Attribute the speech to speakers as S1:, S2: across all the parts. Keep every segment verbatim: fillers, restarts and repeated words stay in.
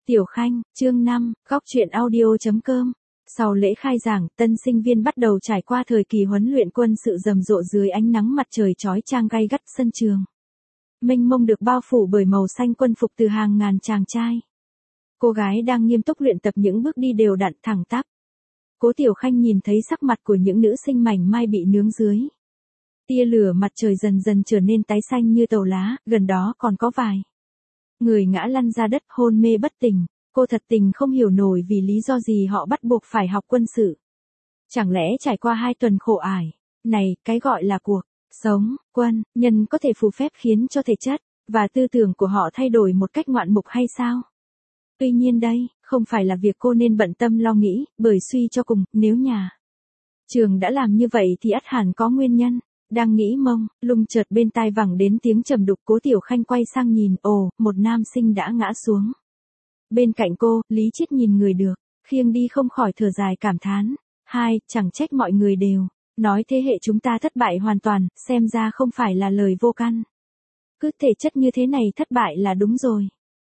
S1: Tiểu Khanh, chương năm, góc truyện audio.com. Sau lễ khai giảng, tân sinh viên bắt đầu trải qua thời kỳ huấn luyện quân sự rầm rộ dưới ánh nắng mặt trời chói chang gay gắt sân trường. Mênh mông được bao phủ bởi màu xanh quân phục từ hàng ngàn chàng trai. Cô gái đang nghiêm túc luyện tập những bước đi đều đặn thẳng tắp. Cố Tiểu Khanh nhìn thấy sắc mặt của những nữ sinh mảnh mai bị nướng dưới. Tia lửa mặt trời dần dần trở nên tái xanh như tàu lá, gần đó còn có vài người ngã lăn ra đất hôn mê bất tỉnh. Cô thật tình không hiểu nổi vì lý do gì họ bắt buộc phải học quân sự. Chẳng lẽ trải qua hai tuần khổ ải, này, cái gọi là cuộc sống, quân, nhân có thể phù phép khiến cho thể chất và tư tưởng của họ thay đổi một cách ngoạn mục hay sao? Tuy nhiên đây, không phải là việc cô nên bận tâm lo nghĩ, bởi suy cho cùng, nếu nhà trường đã làm như vậy thì ắt hẳn có nguyên nhân. Đang nghĩ mông, lung chợt bên tai vẳng đến tiếng trầm đục. Cố Tiểu Khanh quay sang nhìn, ồ, một nam sinh đã ngã xuống. Bên cạnh cô, Lý Chiết nhìn người được khiêng đi không khỏi thở dài cảm thán. Hai, chẳng trách mọi người đều nói thế hệ chúng ta thất bại hoàn toàn, xem ra không phải là lời vô căn. Cứ thể chất như thế này thất bại là đúng rồi.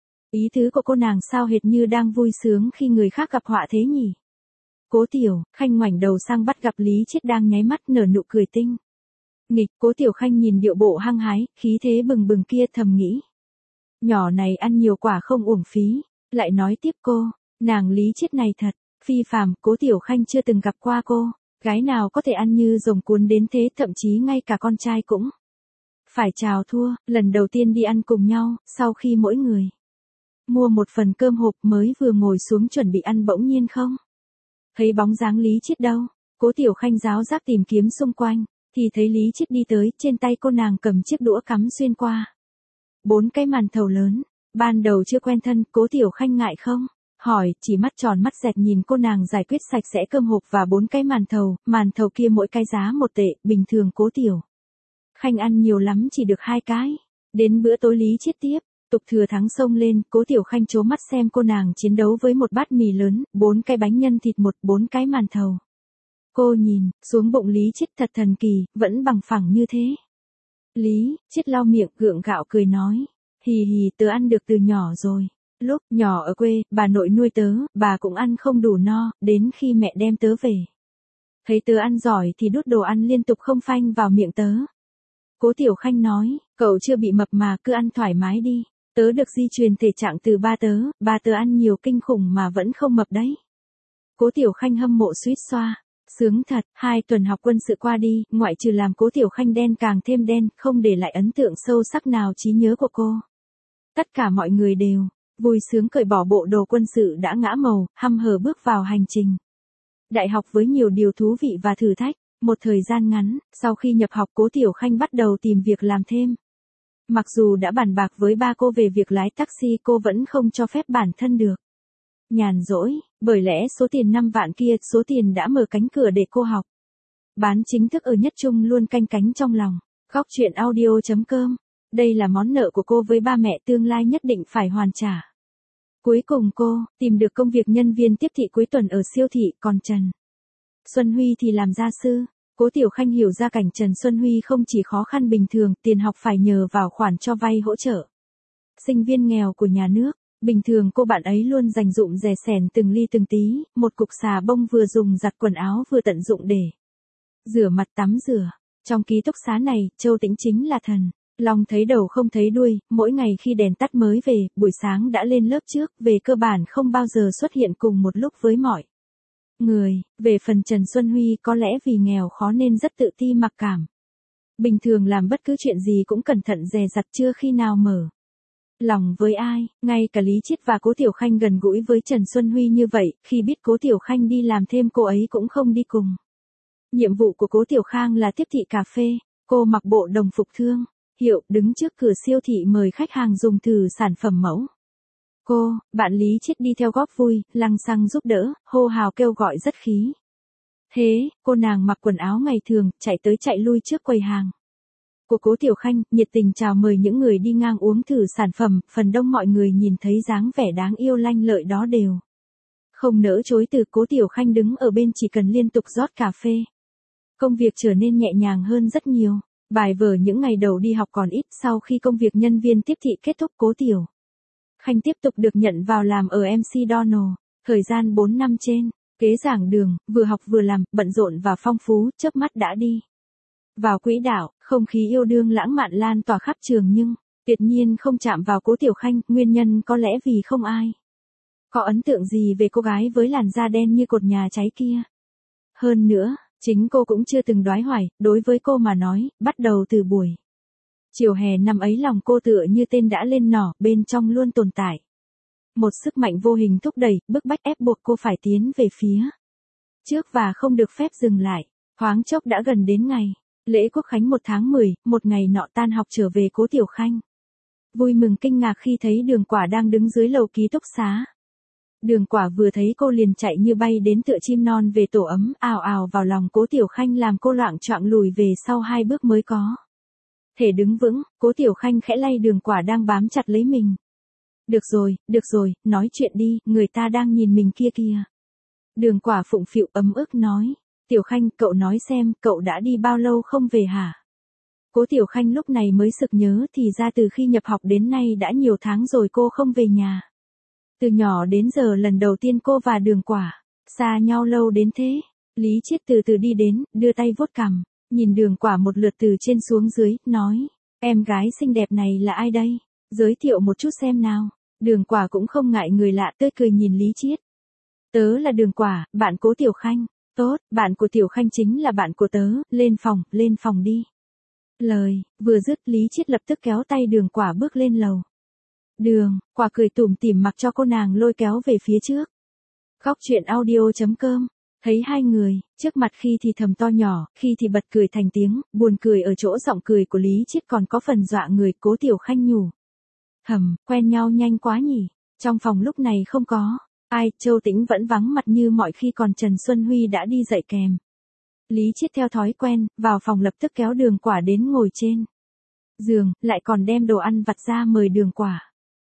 S1: Ý tứ của cô nàng sao hệt như đang vui sướng khi người khác gặp họa thế nhỉ? Cố Tiểu Khanh ngoảnh đầu sang bắt gặp Lý Chiết đang nháy mắt nở nụ cười tinh nghịch. Cố Tiểu Khanh nhìn điệu bộ hăng hái, khí thế bừng bừng kia thầm nghĩ. Nhỏ này ăn nhiều quả không uổng phí. Lại nói tiếp cô, nàng Lý Chiết này thật phi phàm. Cố Tiểu Khanh chưa từng gặp qua cô gái nào có thể ăn như rồng cuốn đến thế, thậm chí ngay cả con trai cũng phải chào thua. Lần đầu tiên đi ăn cùng nhau, sau khi mỗi người mua một phần cơm hộp mới vừa ngồi xuống chuẩn bị ăn bỗng nhiên không thấy bóng dáng Lý Chiết đâu. Cố Tiểu Khanh ráo rác tìm kiếm xung quanh, thì thấy Lý Chiết đi tới, trên tay cô nàng cầm chiếc đũa cắm xuyên qua bốn cái màn thầu lớn. Ban đầu chưa quen thân, Cố Tiểu Khanh ngại không hỏi, chỉ mắt tròn mắt dẹt nhìn cô nàng giải quyết sạch sẽ cơm hộp và bốn cái màn thầu. Màn thầu kia mỗi cái giá một tệ, bình thường Cố Tiểu Khanh ăn nhiều lắm chỉ được hai cái. Đến bữa tối Lý Chiết tiếp tục thừa thắng xông lên. Cố Tiểu Khanh trố mắt xem cô nàng chiến đấu với một bát mì lớn, bốn cái bánh nhân thịt, một bốn cái màn thầu. Cô nhìn xuống bụng Lý Chiết thật thần kỳ, vẫn bằng phẳng như thế. Lý Chiết lau miệng gượng gạo cười nói, hì hì, tớ ăn được từ nhỏ rồi. Lúc nhỏ ở quê, bà nội nuôi tớ, bà cũng ăn không đủ no, đến khi mẹ đem tớ về. Thấy tớ ăn giỏi thì đút đồ ăn liên tục không phanh vào miệng tớ. Cố Tiểu Khanh nói, cậu chưa bị mập mà cứ ăn thoải mái đi. Tớ được di truyền thể trạng từ ba tớ, ba tớ ăn nhiều kinh khủng mà vẫn không mập đấy. Cố Tiểu Khanh hâm mộ suýt xoa. Sướng thật. Hai tuần học quân sự qua đi, ngoại trừ làm Cố Tiểu Khanh đen càng thêm đen, không để lại ấn tượng sâu sắc nào trí nhớ của cô. Tất cả mọi người đều vui sướng cởi bỏ bộ đồ quân sự đã ngã màu, hăm hở bước vào hành trình đại học với nhiều điều thú vị và thử thách. Một thời gian ngắn, sau khi nhập học, Cố Tiểu Khanh bắt đầu tìm việc làm thêm. Mặc dù đã bàn bạc với ba cô về việc lái taxi, cô vẫn không cho phép bản thân được nhàn rỗi, bởi lẽ số tiền năm vạn kia, số tiền đã mở cánh cửa để cô học bán chính thức ở Nhất Trung luôn canh cánh trong lòng. Góc truyện audio.com. Đây là món nợ của cô với ba mẹ tương lai nhất định phải hoàn trả. Cuối cùng cô tìm được công việc nhân viên tiếp thị cuối tuần ở siêu thị, còn Trần Xuân Huy thì làm gia sư. Cố Tiểu Khanh hiểu ra cảnh Trần Xuân Huy không chỉ khó khăn bình thường, tiền học phải nhờ vào khoản cho vay hỗ trợ sinh viên nghèo của nhà nước. Bình thường cô bạn ấy luôn dành dụm dè sẻn từng ly từng tí, một cục xà bông vừa dùng giặt quần áo vừa tận dụng để rửa mặt tắm rửa. Trong ký túc xá này, Châu Tĩnh chính là thần long thấy đầu không thấy đuôi. Mỗi ngày khi đèn tắt mới về, buổi sáng đã lên lớp trước, về cơ bản không bao giờ xuất hiện cùng một lúc với mọi người. Về phần Trần Xuân Huy, có lẽ vì nghèo khó nên rất tự ti mặc cảm. Bình thường làm bất cứ chuyện gì cũng cẩn thận dè dặt, chưa khi nào mở lòng với ai. Ngay cả Lý Chiết và Cố Tiểu Khanh gần gũi với Trần Xuân Huy như vậy, khi biết Cố Tiểu Khanh đi làm thêm cô ấy cũng không đi cùng. Nhiệm vụ của Cố Tiểu Khang là tiếp thị cà phê. Cô mặc bộ đồng phục thương hiệu, đứng trước cửa siêu thị mời khách hàng dùng thử sản phẩm mẫu. Cô, bạn Lý Chiết đi theo góp vui, lăng xăng giúp đỡ, hô hào kêu gọi rất khí thế. Cô nàng mặc quần áo ngày thường, chạy tới chạy lui trước quầy hàng của Cố Tiểu Khanh, nhiệt tình chào mời những người đi ngang uống thử sản phẩm. Phần đông mọi người nhìn thấy dáng vẻ đáng yêu lanh lợi đó đều không nỡ chối từ. Cố Tiểu Khanh đứng ở bên chỉ cần liên tục rót cà phê. Công việc trở nên nhẹ nhàng hơn rất nhiều. Bài vở những ngày đầu đi học còn ít, sau khi công việc nhân viên tiếp thị kết thúc, Cố Tiểu Khanh tiếp tục được nhận vào làm ở em xê Donald, thời gian bốn năm trên, kế giảng đường, vừa học vừa làm, bận rộn và phong phú, chớp mắt đã đi vào quỹ đạo, không khí yêu đương lãng mạn lan tỏa khắp trường nhưng, tuyệt nhiên không chạm vào Cố Tiểu Khanh, nguyên nhân có lẽ vì không ai có ấn tượng gì về cô gái với làn da đen như cột nhà cháy kia. Hơn nữa, chính cô cũng chưa từng đoái hoài, đối với cô mà nói, bắt đầu từ buổi chiều hè năm ấy lòng cô tựa như tên đã lên nỏ, bên trong luôn tồn tại một sức mạnh vô hình thúc đẩy, bức bách ép buộc cô phải tiến về phía trước và không được phép dừng lại. Thoáng chốc đã gần đến ngày lễ Quốc khánh một tháng mười, một ngày nọ tan học trở về, Cố Tiểu Khanh vui mừng kinh ngạc khi thấy Đường Quả đang đứng dưới lầu ký túc xá. Đường Quả vừa thấy cô liền chạy như bay đến tựa chim non về tổ ấm, ào ào vào lòng Cố Tiểu Khanh làm cô loạng choạng lùi về sau hai bước mới có thể đứng vững. Cố Tiểu Khanh khẽ lay Đường Quả đang bám chặt lấy mình. Được rồi, được rồi, nói chuyện đi, người ta đang nhìn mình kia kìa. Đường Quả phụng phịu ấm ức nói. Tiểu Khanh, cậu nói xem, cậu đã đi bao lâu không về hả? Cố Tiểu Khanh lúc này mới sực nhớ, thì ra từ khi nhập học đến nay đã nhiều tháng rồi cô không về nhà. Từ nhỏ đến giờ lần đầu tiên cô và Đường Quả xa nhau lâu đến thế. Lý Chiết từ từ đi đến, đưa tay vuốt cằm, nhìn Đường Quả một lượt từ trên xuống dưới, nói, em gái xinh đẹp này là ai đây? Giới thiệu một chút xem nào. Đường Quả cũng không ngại người lạ, tươi cười nhìn Lý Chiết. Tớ là Đường Quả, bạn Cố Tiểu Khanh. Tốt, bạn của Tiểu Khanh chính là bạn của tớ, lên phòng, lên phòng đi. Lời vừa dứt, Lý Chiết lập tức kéo tay Đường Quả bước lên lầu. Đường Quả cười tủm tỉm mặc cho cô nàng lôi kéo về phía trước. Góc truyện audio chấm com. Thấy hai người trước mặt khi thì thầm to nhỏ, khi thì bật cười thành tiếng, buồn cười ở chỗ giọng cười của Lý Chiết còn có phần dọa người. Cố Tiểu Khanh nhủ thầm, quen nhau nhanh quá nhỉ. Trong phòng lúc này không có ai, Châu Tĩnh vẫn vắng mặt như mọi khi, còn Trần Xuân Huy đã đi dậy kèm. Lý Chiết theo thói quen, vào phòng lập tức kéo Đường Quả đến ngồi trên giường, lại còn đem đồ ăn vặt ra mời Đường Quả.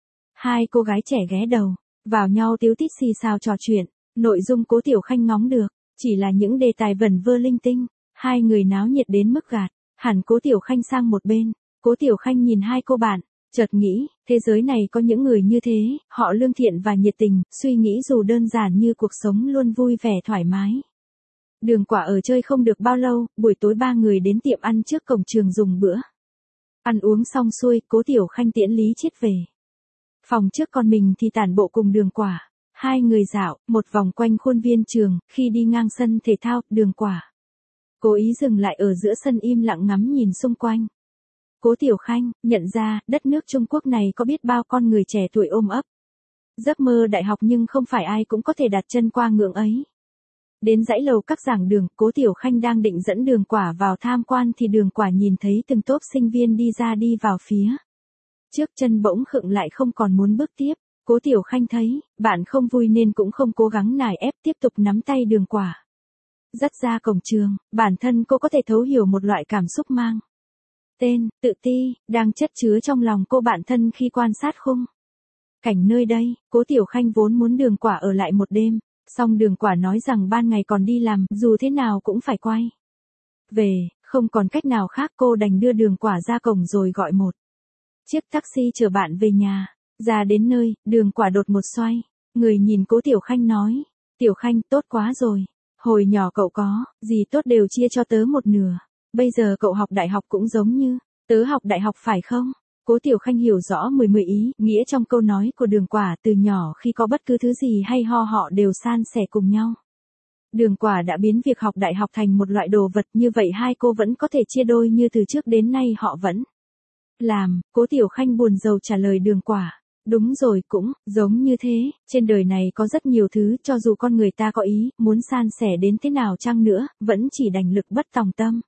S1: Hai cô gái trẻ ghé đầu vào nhau tíu tít xì xào trò chuyện, nội dung Cố Tiểu Khanh ngóng được chỉ là những đề tài vẩn vơ linh tinh, hai người náo nhiệt đến mức gạt hẳn Cố Tiểu Khanh sang một bên. Cố Tiểu Khanh nhìn hai cô bạn, chợt nghĩ, thế giới này có những người như thế, họ lương thiện và nhiệt tình, suy nghĩ dù đơn giản như cuộc sống luôn vui vẻ thoải mái. Đường Quả ở chơi không được bao lâu, buổi tối ba người đến tiệm ăn trước cổng trường dùng bữa. Ăn uống xong xuôi, Cố Tiểu Khanh tiễn Lý Chiết về phòng trước, còn mình thì tản bộ cùng Đường Quả. Hai người dạo một vòng quanh khuôn viên trường, khi đi ngang sân thể thao, Đường Quả cố ý dừng lại ở giữa sân im lặng ngắm nhìn xung quanh. Cố Tiểu Khanh nhận ra, đất nước Trung Quốc này có biết bao con người trẻ tuổi ôm ấp giấc mơ đại học, nhưng không phải ai cũng có thể đặt chân qua ngưỡng ấy. Đến dãy lầu các giảng đường, Cố Tiểu Khanh đang định dẫn Đường Quả vào tham quan thì Đường Quả nhìn thấy từng tốp sinh viên đi ra đi vào phía trước, chân bỗng khựng lại không còn muốn bước tiếp. Cố Tiểu Khanh thấy bạn không vui nên cũng không cố gắng nài ép, tiếp tục nắm tay Đường Quả dắt ra cổng trường. Bản thân cô có thể thấu hiểu một loại cảm xúc mang tên tự ti đang chất chứa trong lòng cô bạn thân khi quan sát khung cảnh nơi đây. Cố Tiểu Khanh vốn muốn Đường Quả ở lại một đêm, song Đường Quả nói rằng ban ngày còn đi làm, dù thế nào cũng phải quay về. Không còn cách nào khác, cô đành đưa Đường Quả ra cổng rồi gọi một chiếc taxi chở bạn về nhà. Ra đến nơi, Đường Quả đột một xoay người nhìn Cố Tiểu Khanh nói, Tiểu Khanh, tốt quá rồi. Hồi nhỏ cậu có gì tốt đều chia cho tớ một nửa. Bây giờ cậu học đại học cũng giống như tớ học đại học phải không? Cố Tiểu Khanh hiểu rõ mười mười ý nghĩa trong câu nói của Đường Quả. Từ nhỏ khi có bất cứ thứ gì hay ho họ đều san sẻ cùng nhau. Đường Quả đã biến việc học đại học thành một loại đồ vật, như vậy hai cô vẫn có thể chia đôi như từ trước đến nay họ vẫn làm. Cố Tiểu Khanh buồn rầu trả lời Đường Quả. Đúng rồi, cũng giống như thế, trên đời này có rất nhiều thứ, cho dù con người ta có ý muốn san sẻ đến thế nào chăng nữa, vẫn chỉ đành lực bất tòng tâm.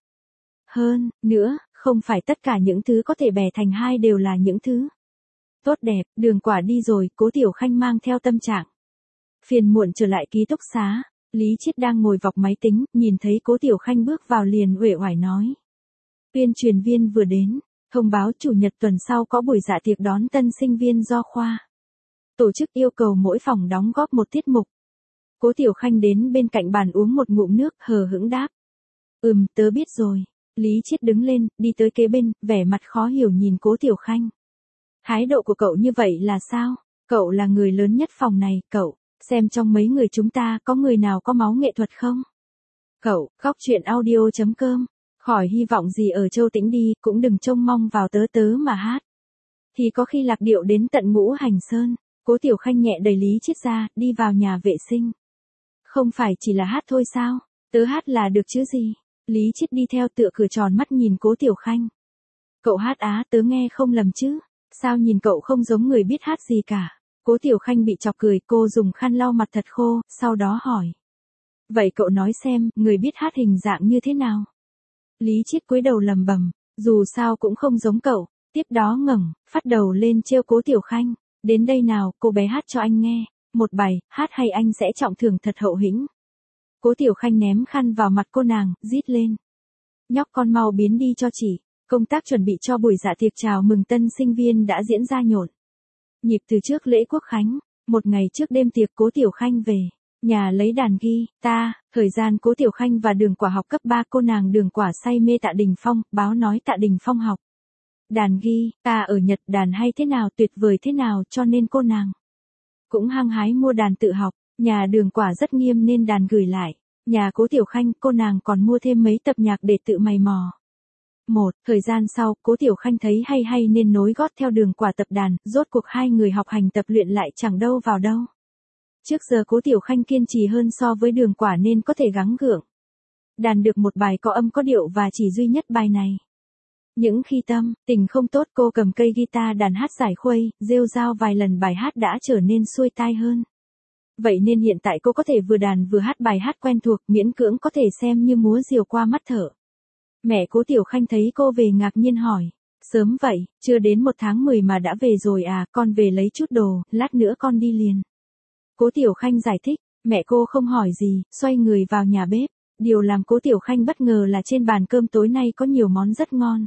S1: Hơn nữa, không phải tất cả những thứ có thể bè thành hai đều là những thứ tốt đẹp. Đường Quả đi rồi, Cố Tiểu Khanh mang theo tâm trạng phiền muộn trở lại ký túc xá. Lý Chiết đang ngồi vọc máy tính, nhìn thấy Cố Tiểu Khanh bước vào liền uể oải nói. Tuyên truyền viên vừa đến, thông báo chủ nhật tuần sau có buổi dạ tiệc đón tân sinh viên do khoa tổ chức, yêu cầu mỗi phòng đóng góp một tiết mục. Cố Tiểu Khanh đến bên cạnh bàn uống một ngụm nước, hờ hững đáp. Ừm, tớ biết rồi. Lý Chiết đứng lên, đi tới kế bên, vẻ mặt khó hiểu nhìn Cố Tiểu Khanh. Thái độ của cậu như vậy là sao? Cậu là người lớn nhất phòng này, cậu, xem trong mấy người chúng ta có người nào có máu nghệ thuật không? Cậu, góc chuyện audio chấm com, khỏi hy vọng gì ở Châu Tĩnh đi, cũng đừng trông mong vào tớ tớ mà hát. Thì có khi lạc điệu đến tận Ngũ Hành Sơn, Cố Tiểu Khanh nhẹ đẩy Lý Chiết ra, đi vào nhà vệ sinh. Không phải chỉ là hát thôi sao, tớ hát là được chứ gì? Lý Chiết đi theo tựa cửa tròn mắt nhìn Cố Tiểu Khanh. Cậu hát á, tớ nghe không lầm chứ, sao nhìn cậu không giống người biết hát gì cả. Cố Tiểu Khanh bị chọc cười, cô dùng khăn lau mặt thật khô, sau đó hỏi. Vậy cậu nói xem, người biết hát hình dạng như thế nào? Lý Chiết cúi đầu lầm bầm, dù sao cũng không giống cậu, tiếp đó ngẩng, phát đầu lên trêu Cố Tiểu Khanh. Đến đây nào, cô bé hát cho anh nghe, một bài, hát hay anh sẽ trọng thưởng thật hậu hĩnh. Cố Tiểu Khanh ném khăn vào mặt cô nàng, rít lên. Nhóc con mau biến đi cho chị, công tác chuẩn bị cho buổi dạ tiệc chào mừng tân sinh viên đã diễn ra nhộn. Nhịp từ trước lễ Quốc Khánh, một ngày trước đêm tiệc Cố Tiểu Khanh về, nhà lấy đàn guitar, thời gian Cố Tiểu Khanh và Đường Quả học cấp ba, cô nàng Đường Quả say mê Tạ Đình Phong, báo nói Tạ Đình Phong học đàn guitar ở Nhật, đàn hay thế nào, tuyệt vời thế nào, cho nên cô nàng cũng hăng hái mua đàn tự học. Nhà Đường Quả rất nghiêm nên đàn gửi lại. Nhà Cố Tiểu Khanh, cô nàng còn mua thêm mấy tập nhạc để tự mày mò. Một, thời gian sau, Cố Tiểu Khanh thấy hay hay nên nối gót theo Đường Quả tập đàn, rốt cuộc hai người học hành tập luyện lại chẳng đâu vào đâu. Trước giờ Cố Tiểu Khanh kiên trì hơn so với Đường Quả nên có thể gắng gượng đàn được một bài có âm có điệu và chỉ duy nhất bài này. Những khi tâm tình không tốt, cô cầm cây guitar đàn hát giải khuây, rêu rao vài lần, bài hát đã trở nên xuôi tai hơn. Vậy nên hiện tại cô có thể vừa đàn vừa hát bài hát quen thuộc, miễn cưỡng có thể xem như múa diều qua mắt thợ. Mẹ Cố Tiểu Khanh thấy cô về ngạc nhiên hỏi, sớm vậy, chưa đến một tháng mười mà đã về rồi à, con về lấy chút đồ, lát nữa con đi liền. Cố Tiểu Khanh giải thích, mẹ cô không hỏi gì, xoay người vào nhà bếp. Điều làm Cố Tiểu Khanh bất ngờ là trên bàn cơm tối nay có nhiều món rất ngon.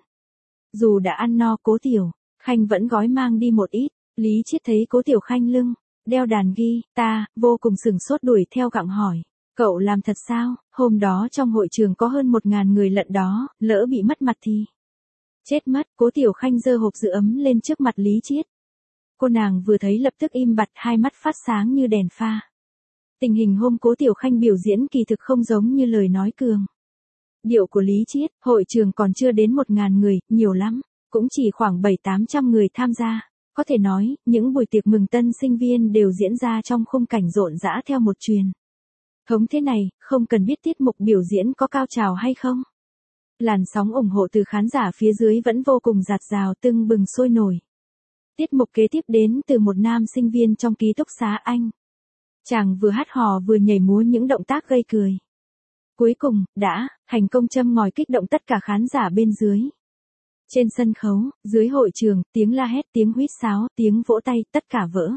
S1: Dù đã ăn no, Cố Tiểu Khanh vẫn gói mang đi một ít. Lý Chiết thấy Cố Tiểu Khanh lưng đeo đàn guitar, vô cùng sửng sốt, đuổi theo gặng hỏi, cậu làm thật sao? Hôm đó trong hội trường có hơn một ngàn người lận đó, lỡ bị mất mặt thì chết mất. Cố Tiểu Khanh giơ hộp giữ ấm lên trước mặt Lý Chiết. Cô nàng vừa thấy lập tức im bặt, hai mắt phát sáng như đèn pha. Tình hình hôm Cố Tiểu Khanh biểu diễn kỳ thực không giống như lời nói cường điệu của Lý Chiết. Hội trường còn chưa đến một ngàn người, nhiều lắm cũng chỉ khoảng bảy tám trăm người tham gia. Có thể nói, những buổi tiệc mừng tân sinh viên đều diễn ra trong khung cảnh rộn rã theo một truyền thống thế này, không cần biết tiết mục biểu diễn có cao trào hay không. Làn sóng ủng hộ từ khán giả phía dưới vẫn vô cùng dạt dào, tưng bừng sôi nổi. Tiết mục kế tiếp đến từ một nam sinh viên trong ký túc xá Anh. Chàng vừa hát hò vừa nhảy múa những động tác gây cười. Cuối cùng, đã thành công châm ngòi kích động tất cả khán giả bên dưới. Trên sân khấu, dưới hội trường, tiếng la hét, tiếng huýt sáo, tiếng vỗ tay, tất cả vỡ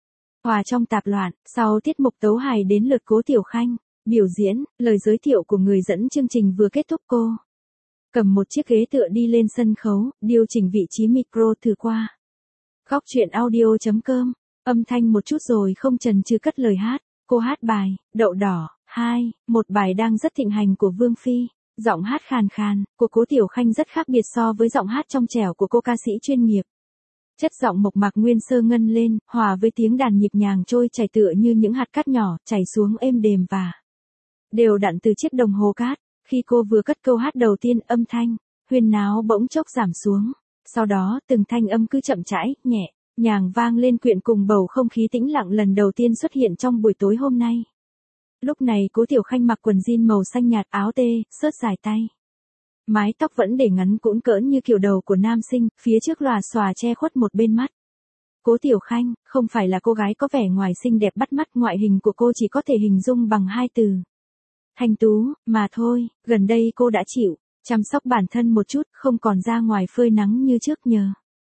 S1: hòa trong tạp loạn. Sau tiết mục tấu hài đến lượt Cố Tiểu Khanh biểu diễn, lời giới thiệu của người dẫn chương trình vừa kết thúc, cô cầm một chiếc ghế tựa đi lên sân khấu, điều chỉnh vị trí micro thử qua. Góc chuyện audio chấm com, âm thanh một chút rồi không chần chừ cất lời hát. Cô hát bài Đậu Đỏ hai, một bài đang rất thịnh hành của Vương Phi. Giọng hát khàn khàn của Cố Tiểu Khanh rất khác biệt so với giọng hát trong trẻo của cô ca sĩ chuyên nghiệp. Chất giọng mộc mạc nguyên sơ ngân lên, hòa với tiếng đàn nhịp nhàng trôi chảy tựa như những hạt cát nhỏ chảy xuống êm đềm và đều đặn từ chiếc đồng hồ cát. Khi cô vừa cất câu hát đầu tiên, âm thanh huyên náo bỗng chốc giảm xuống. Sau đó, từng thanh âm cứ chậm rãi, nhẹ nhàng vang lên, quyện cùng bầu không khí tĩnh lặng lần đầu tiên xuất hiện trong buổi tối hôm nay. Lúc này Cố Tiểu Khanh mặc quần jean màu xanh nhạt, áo tê, xớt dài tay. Mái tóc vẫn để ngắn cũn cỡn như kiểu đầu của nam sinh, phía trước lòa xòa che khuất một bên mắt. Cố Tiểu Khanh, không phải là cô gái có vẻ ngoài xinh đẹp bắt mắt, ngoại hình của cô chỉ có thể hình dung bằng hai từ: thanh tú, mà thôi. Gần đây cô đã chịu chăm sóc bản thân một chút, không còn ra ngoài phơi nắng như trước nhờ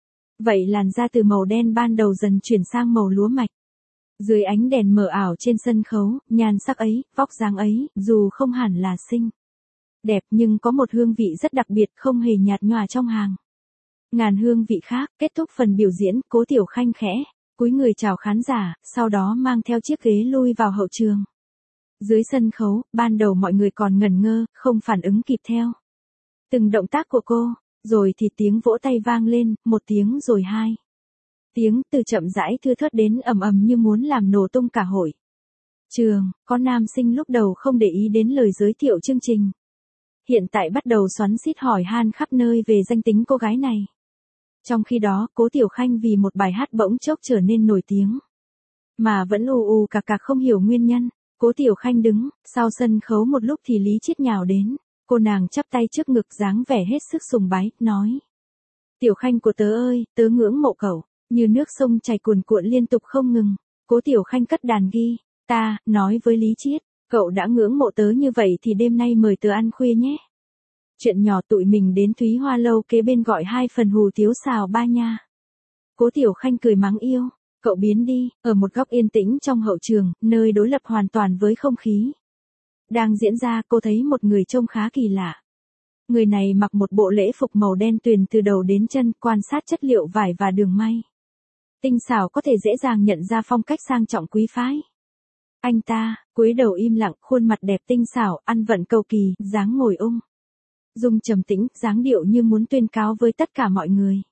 S1: vậy làn da từ màu đen ban đầu dần chuyển sang màu lúa mạch. Dưới ánh đèn mờ ảo trên sân khấu, nhan sắc ấy, vóc dáng ấy, dù không hẳn là xinh đẹp nhưng có một hương vị rất đặc biệt, không hề nhạt nhòa trong hàng ngàn hương vị khác. Kết thúc phần biểu diễn, Cố Tiểu Khanh khẽ cúi người chào khán giả, sau đó mang theo chiếc ghế lui vào hậu trường. Dưới sân khấu, ban đầu mọi người còn ngẩn ngơ, không phản ứng kịp theo từng động tác của cô, rồi thì tiếng vỗ tay vang lên, một tiếng rồi hai. Tiếng từ chậm rãi thưa thớt đến ầm ầm như muốn làm nổ tung cả hội trường, có nam sinh lúc đầu không để ý đến lời giới thiệu chương trình. Hiện tại bắt đầu xoắn xít hỏi han khắp nơi về danh tính cô gái này. Trong khi đó, Cố Tiểu Khanh vì một bài hát bỗng chốc trở nên nổi tiếng. Mà vẫn ù ù cạc cạc không hiểu nguyên nhân. Cố Tiểu Khanh đứng, sau sân khấu một lúc thì Lý Chiết nhào đến. Cô nàng chắp tay trước ngực dáng vẻ hết sức sùng bái, nói. Tiểu Khanh của tớ ơi, tớ ngưỡng mộ cậu. Như nước sông chảy cuồn cuộn liên tục không ngừng. Cố Tiểu Khanh cất đàn ghi. Ta, nói với Lý Chiết, cậu đã ngưỡng mộ tớ như vậy thì đêm nay mời tớ ăn khuya nhé. Chuyện nhỏ tụi mình đến Thúy Hoa Lâu kế bên gọi hai phần hủ tiếu xào ba nha. Cố Tiểu Khanh cười mắng yêu. Cậu biến đi, ở một góc yên tĩnh trong hậu trường, nơi đối lập hoàn toàn với không khí. Đang diễn ra, cô thấy một người trông khá kỳ lạ. Người này mặc một bộ lễ phục màu đen tuyền từ đầu đến chân, quan sát chất liệu vải và đường may. Tinh xảo có thể dễ dàng nhận ra phong cách sang trọng quý phái. Anh ta, cúi đầu im lặng, khuôn mặt đẹp tinh xảo, ăn vận cầu kỳ, dáng ngồi ung dung trầm tĩnh, dáng điệu như muốn tuyên cáo với tất cả mọi người.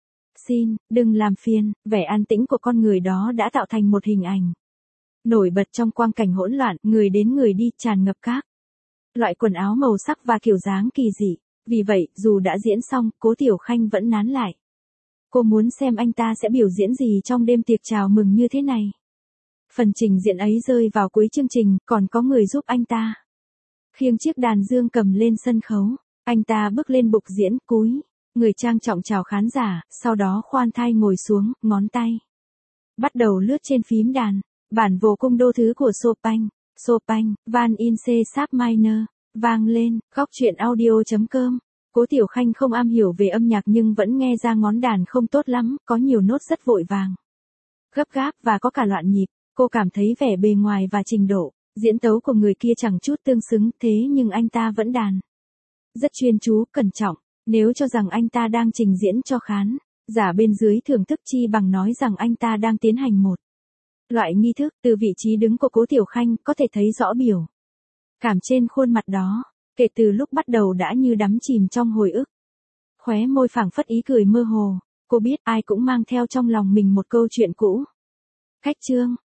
S1: Xin, đừng làm phiền, vẻ an tĩnh của con người đó đã tạo thành một hình ảnh nổi bật trong quang cảnh hỗn loạn, người đến người đi, tràn ngập các loại quần áo màu sắc và kiểu dáng kỳ dị. Vì vậy, dù đã diễn xong, Cố Tiểu Khanh vẫn nán lại. Cô muốn xem anh ta sẽ biểu diễn gì trong đêm tiệc chào mừng như thế này. Phần trình diễn ấy rơi vào cuối chương trình, còn có người giúp anh ta khiêng chiếc đàn dương cầm lên sân khấu. Anh ta bước lên bục diễn, cúi người trang trọng chào khán giả, sau đó khoan thai ngồi xuống, ngón tay bắt đầu lướt trên phím đàn. Bản vô cung đô thứ của Chopin, Chopin, Van in C sharp minor, vang lên. Góc truyện audio chấm com. Cố Tiểu Khanh không am hiểu về âm nhạc nhưng vẫn nghe ra ngón đàn không tốt lắm, có nhiều nốt rất vội vàng, gấp gáp và có cả loạn nhịp. Cô cảm thấy vẻ bề ngoài và trình độ diễn tấu của người kia chẳng chút tương xứng, thế nhưng anh ta vẫn đàn rất chuyên chú, cẩn trọng. Nếu cho rằng anh ta đang trình diễn cho khán giả bên dưới thưởng thức chi bằng nói rằng anh ta đang tiến hành một loại nghi thức. Từ vị trí đứng của Cố Tiểu Khanh có thể thấy rõ biểu cảm trên khuôn mặt đó. Kể từ lúc bắt đầu đã như đắm chìm trong hồi ức. Khóe môi phảng phất ý cười mơ hồ. Cô biết ai cũng mang theo trong lòng mình một câu chuyện cũ. Khách trương.